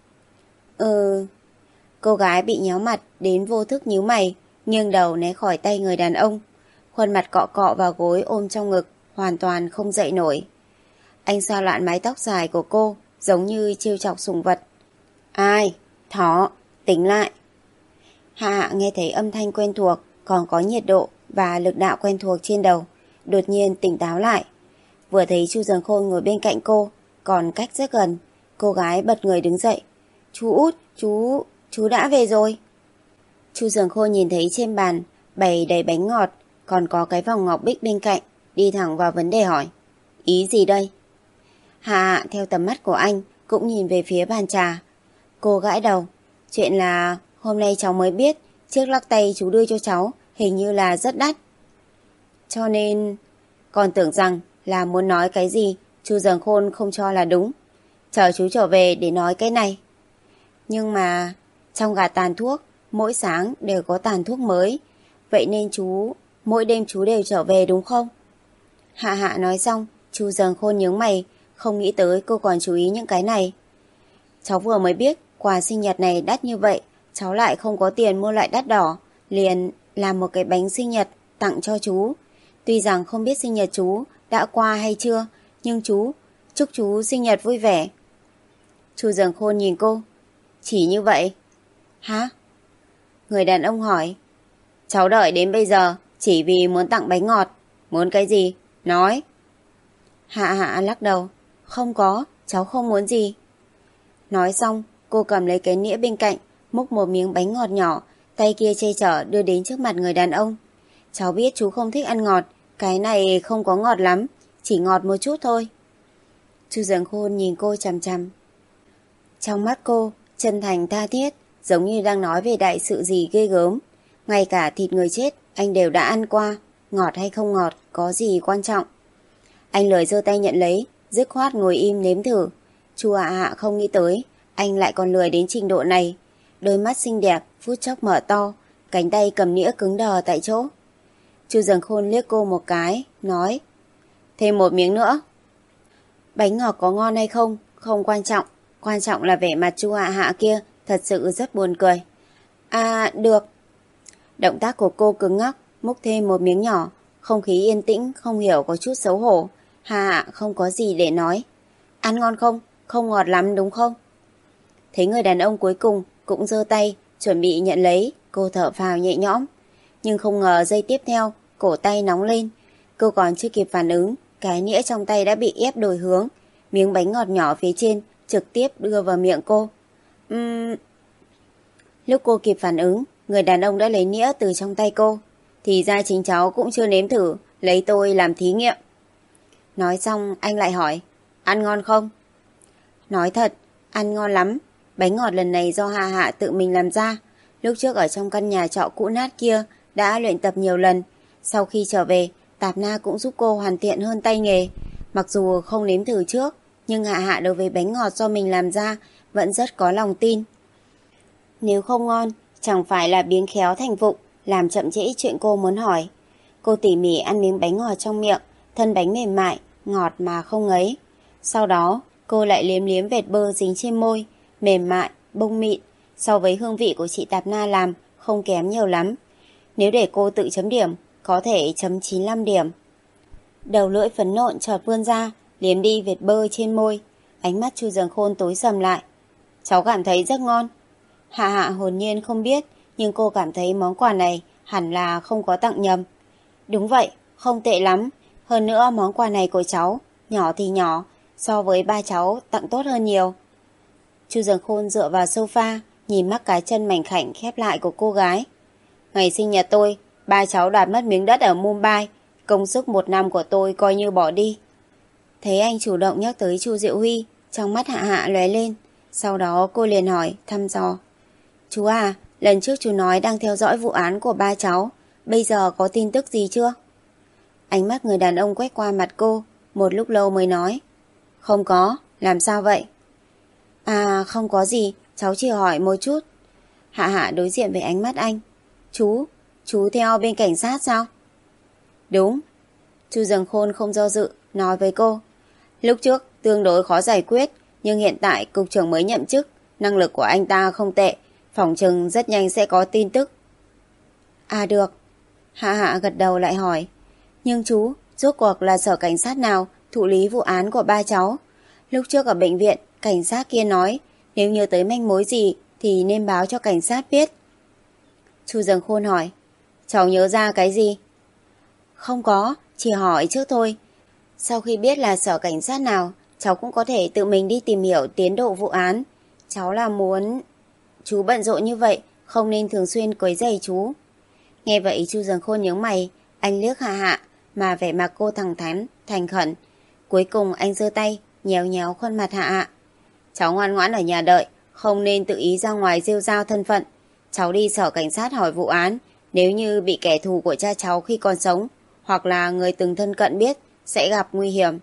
Ừ. Cô gái bị nhéo mặt đến vô thức nhíu mày, nghiêng đầu né khỏi tay người đàn ông. Khuôn mặt cọ cọ vào gối ôm trong ngực, hoàn toàn không dậy nổi. Anh xoa loạn mái tóc dài của cô, giống như trêu chọc sủng vật. Ai? Thỏ, tỉnh lại. Hạ Hạ nghe thấy âm thanh quen thuộc, còn có nhiệt độ và lực đạo quen thuộc trên đầu, đột nhiên tỉnh táo lại. Vừa thấy Chu Dần Khôn ngồi bên cạnh cô, còn cách rất gần, cô gái bật người đứng dậy. Chú Út, chú, chú đã về rồi. Chu Dần Khôn nhìn thấy trên bàn bày đầy bánh ngọt, còn có cái vòng ngọc bích bên cạnh, đi thẳng vào vấn đề hỏi. Ý gì đây? Hạ Hạ theo tầm mắt của anh cũng nhìn về phía bàn trà. Cô gãi đầu. Chuyện là hôm nay cháu mới biết chiếc lắc tay chú đưa cho cháu hình như là rất đắt. Cho nên còn tưởng rằng là muốn nói cái gì Chu Dần Khôn không cho là đúng. Chờ chú trở về để nói cái này. Nhưng mà trong gà tàn thuốc mỗi sáng đều có tàn thuốc mới, vậy nên chú mỗi đêm chú đều trở về đúng không? Hạ Hạ nói xong, Chu Dần Khôn nhướng mày, không nghĩ tới cô còn chú ý những cái này. Cháu vừa mới biết quà sinh nhật này đắt như vậy, cháu lại không có tiền mua loại đắt đỏ, liền làm một cái bánh sinh nhật tặng cho chú. Tuy rằng không biết sinh nhật chú đã qua hay chưa, nhưng chú chúc chú sinh nhật vui vẻ. Chu Dần Khôn nhìn cô. Chỉ như vậy? Hả? Người đàn ông hỏi. Cháu đợi đến bây giờ chỉ vì muốn tặng bánh ngọt. Muốn cái gì? Nói. Hạ Hạ lắc đầu. Không có, cháu không muốn gì. Nói xong, cô cầm lấy cái nĩa bên cạnh, múc một miếng bánh ngọt nhỏ, tay kia che chở đưa đến trước mặt người đàn ông. Cháu biết chú không thích ăn ngọt, cái này không có ngọt lắm, chỉ ngọt một chút thôi. Chu Dần Khôn nhìn cô chằm chằm. Trong mắt cô, chân thành tha thiết, giống như đang nói về đại sự gì ghê gớm. Ngay cả thịt người chết, anh đều đã ăn qua, ngọt hay không ngọt, có gì quan trọng. Anh lười giơ tay nhận lấy, dứt khoát ngồi im nếm thử. Chu Hạ Hạ không nghĩ tới, anh lại còn lười đến trình độ này. Đôi mắt xinh đẹp, phút chốc mở to, cánh tay cầm nĩa cứng đờ tại chỗ. Chu Dần Khôn liếc cô một cái, nói. Thêm một miếng nữa. Bánh ngọt có ngon hay không, không quan trọng. Quan trọng là vẻ mặt Chu Hạ Hạ kia thật sự rất buồn cười. À, được. Động tác của cô cứng ngắc, múc thêm một miếng nhỏ. Không khí yên tĩnh, không hiểu có chút xấu hổ. Hạ Hạ không có gì để nói. Ăn ngon không? Không ngọt lắm đúng không? Thấy người đàn ông cuối cùng cũng giơ tay, chuẩn bị nhận lấy, cô thở phào nhẹ nhõm. Nhưng không ngờ giây tiếp theo, cổ tay nóng lên. Cô còn chưa kịp phản ứng, cái nĩa trong tay đã bị ép đổi hướng. Miếng bánh ngọt nhỏ phía trên trực tiếp đưa vào miệng cô. Uhm... Lúc cô kịp phản ứng, người đàn ông đã lấy nĩa từ trong tay cô. Thì ra chính cháu cũng chưa nếm thử, lấy tôi làm thí nghiệm. Nói xong anh lại hỏi, ăn ngon không? Nói thật, ăn ngon lắm. Bánh ngọt lần này do Hạ Hạ tự mình làm ra. Lúc trước ở trong căn nhà trọ cũ nát kia đã luyện tập nhiều lần. Sau khi trở về, Tạp Na cũng giúp cô hoàn thiện hơn tay nghề. Mặc dù không nếm thử trước, nhưng Hạ Hạ đối với bánh ngọt do mình làm ra vẫn rất có lòng tin. Nếu không ngon, chẳng phải là biếng khéo thành vụng, làm chậm trễ chuyện cô muốn hỏi. Cô tỉ mỉ ăn miếng bánh ngọt trong miệng, thân bánh mềm mại, ngọt mà không ngấy. Sau đó, cô lại liếm liếm vệt bơ dính trên môi, mềm mại, bông mịn. So với hương vị của chị Tạp Na làm, không kém nhiều lắm. Nếu để cô tự chấm điểm, có thể chấm chín mươi lăm điểm. Đầu lưỡi phấn nộn chợt vươn ra, liếm đi vệt bơ trên môi. Ánh mắt Chu Dần Khôn tối sầm lại. Cháu cảm thấy rất ngon. Hạ Hạ hồn nhiên không biết, nhưng cô cảm thấy món quà này hẳn là không có tặng nhầm. Đúng vậy, không tệ lắm. Hơn nữa món quà này của cháu, nhỏ thì nhỏ, so với ba cháu tặng tốt hơn nhiều. Chu Dần Khôn dựa vào sofa, nhìn mắt cái chân mảnh khảnh khép lại của cô gái. Ngày sinh nhật tôi, ba cháu đoạt mất miếng đất ở Mumbai, Công sức một năm của tôi coi như bỏ đi. Thấy anh chủ động nhắc tới Chu Diệu Huy, trong mắt Hạ Hạ lóe lên. Sau đó cô liền hỏi, thăm dò. Chú à, lần trước chú nói đang theo dõi vụ án của ba cháu. Bây giờ có tin tức gì chưa? Ánh mắt người đàn ông quét qua mặt cô, một lúc lâu mới nói. Không có, làm sao vậy? À, không có gì, cháu chỉ hỏi một chút. Hạ Hạ đối diện với ánh mắt anh. Chú, chú theo bên cảnh sát sao? Đúng. Chu Dường Khôn không do dự, nói với cô. Lúc trước tương đối khó giải quyết, nhưng hiện tại cục trưởng mới nhậm chức, năng lực của anh ta không tệ, phỏng chừng rất nhanh sẽ có tin tức. À được. Hạ Hạ gật đầu lại hỏi. Nhưng chú, rốt cuộc là sở cảnh sát nào thụ lý vụ án của ba cháu? Lúc trước ở bệnh viện, cảnh sát kia nói nếu như tới manh mối gì thì nên báo cho cảnh sát biết. Chu Dường Khôn hỏi. Cháu nhớ ra cái gì? Không có, chỉ hỏi trước thôi. Sau khi biết là sở cảnh sát nào, cháu cũng có thể tự mình đi tìm hiểu tiến độ vụ án. Cháu là muốn... Chú bận rộn như vậy, không nên thường xuyên quấy rầy chú. Nghe vậy Chu Dường Khôn nhướng mày, anh liếc Hạ Hạ, mà vẻ mặt cô thẳng thắn, thành khẩn. Cuối cùng anh giơ tay, nhéo nhéo khuôn mặt Hạ Hạ. Cháu ngoan ngoãn ở nhà đợi, không nên tự ý ra ngoài rêu rao thân phận. Cháu đi sở cảnh sát hỏi vụ án, nếu như bị kẻ thù của cha cháu khi còn sống, hoặc là người từng thân cận biết, sẽ gặp nguy hiểm.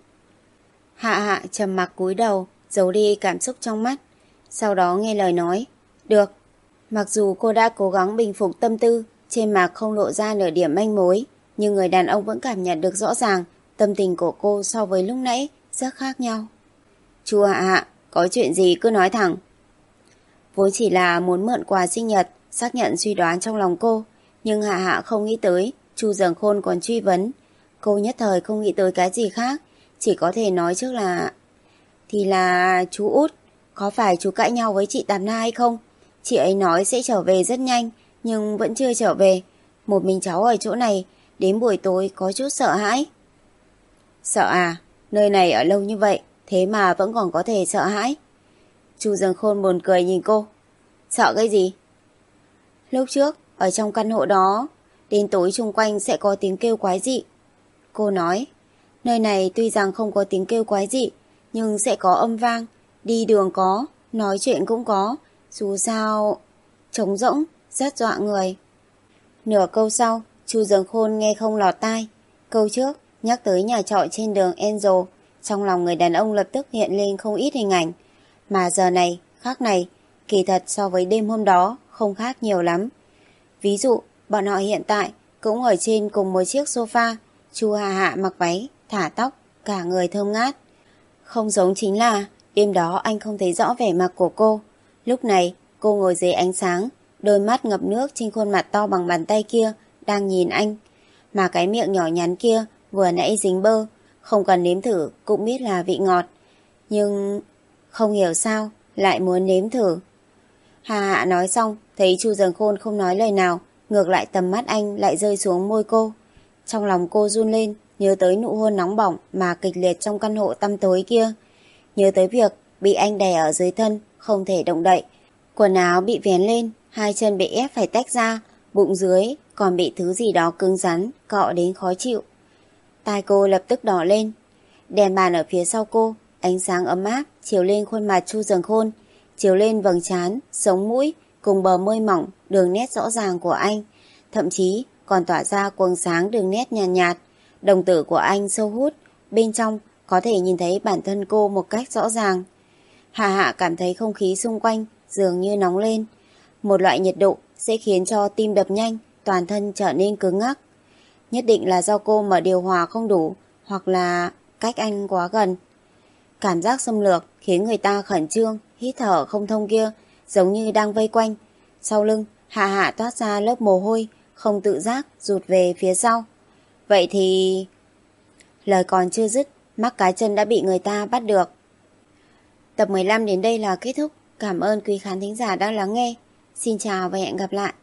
Hạ Hạ trầm mặc cúi đầu, giấu đi cảm xúc trong mắt. Sau đó nghe lời nói. Được. Mặc dù cô đã cố gắng bình phục tâm tư, trên mặt không lộ ra nửa điểm manh mối, nhưng người đàn ông vẫn cảm nhận được rõ ràng tâm tình của cô so với lúc nãy rất khác nhau. Chú Hạ Hạ, có chuyện gì cứ nói thẳng. Vốn chỉ là muốn mượn quà sinh nhật, xác nhận suy đoán trong lòng cô, nhưng Hạ Hạ không nghĩ tới Chu Dường Khôn còn truy vấn. Cô nhất thời không nghĩ tới cái gì khác, chỉ có thể nói trước là... Thì là chú Út, có phải chú cãi nhau với chị Tàm Na hay không? Chị ấy nói sẽ trở về rất nhanh, nhưng vẫn chưa trở về. Một mình cháu ở chỗ này, đến buổi tối có chút sợ hãi. Sợ à? Nơi này ở lâu như vậy, thế mà vẫn còn có thể sợ hãi. Chu Dường Khôn buồn cười nhìn cô. Sợ cái gì? Lúc trước, ở trong căn hộ đó, đến tối chung quanh sẽ có tiếng kêu quái dị. Cô nói, nơi này tuy rằng không có tiếng kêu quái dị, nhưng sẽ có âm vang, đi đường có, nói chuyện cũng có, dù sao... Trống rỗng, rất dọa người. Nửa câu sau, Chu Dường Khôn nghe không lọt tai. Câu trước, nhắc tới nhà trọ trên đường Angel, trong lòng người đàn ông lập tức hiện lên không ít hình ảnh. Mà giờ này, khác này, kỳ thật so với đêm hôm đó, không khác nhiều lắm. Ví dụ, bọn họ hiện tại cũng ở trên cùng một chiếc sofa, Chu Hạ Hạ mặc váy, thả tóc, cả người thơm ngát. Không giống chính là, đêm đó anh không thấy rõ vẻ mặt của cô. Lúc này, cô ngồi dưới ánh sáng, đôi mắt ngập nước trên khuôn mặt to bằng bàn tay kia, đang nhìn anh. Mà cái miệng nhỏ nhắn kia vừa nãy dính bơ, không cần nếm thử cũng biết là vị ngọt. Nhưng không hiểu sao, lại muốn nếm thử. Hạ Hạ nói xong, thấy Chu Dường Khôn không nói lời nào, ngược lại tầm mắt anh lại rơi xuống môi cô. Trong lòng cô run lên, nhớ tới nụ hôn nóng bỏng mà kịch liệt trong căn hộ tăm tối kia. Nhớ tới việc bị anh đè ở dưới thân, không thể động đậy. Quần áo bị vén lên, hai chân bị ép phải tách ra, bụng dưới còn bị thứ gì đó cứng rắn, cọ đến khó chịu. Tai cô lập tức đỏ lên. Đèn bàn ở phía sau cô, ánh sáng ấm áp chiếu lên khuôn mặt Chu Dường Khôn, chiếu lên vầng trán, sống mũi cùng bờ môi mỏng, đường nét rõ ràng của anh, thậm chí còn tỏa ra quầng sáng đường nét nhàn nhạt, nhạt. Đồng tử của anh sâu hút, bên trong có thể nhìn thấy bản thân cô một cách rõ ràng. Hạ Hạ cảm thấy không khí xung quanh dường như nóng lên. Một loại nhiệt độ sẽ khiến cho tim đập nhanh, toàn thân trở nên cứng ngắc. Nhất định là do cô mở điều hòa không đủ, hoặc là cách anh quá gần. Cảm giác xâm lược khiến người ta khẩn trương, hít thở không thông kia, giống như đang vây quanh. Sau lưng, Hạ Hạ toát ra lớp mồ hôi, không tự giác rụt về phía sau. Vậy thì... Lời còn chưa dứt, mắc cái chân đã bị người ta bắt được. Tập mười lăm đến đây là kết thúc. Cảm ơn quý khán thính giả đã lắng nghe. Xin chào và hẹn gặp lại.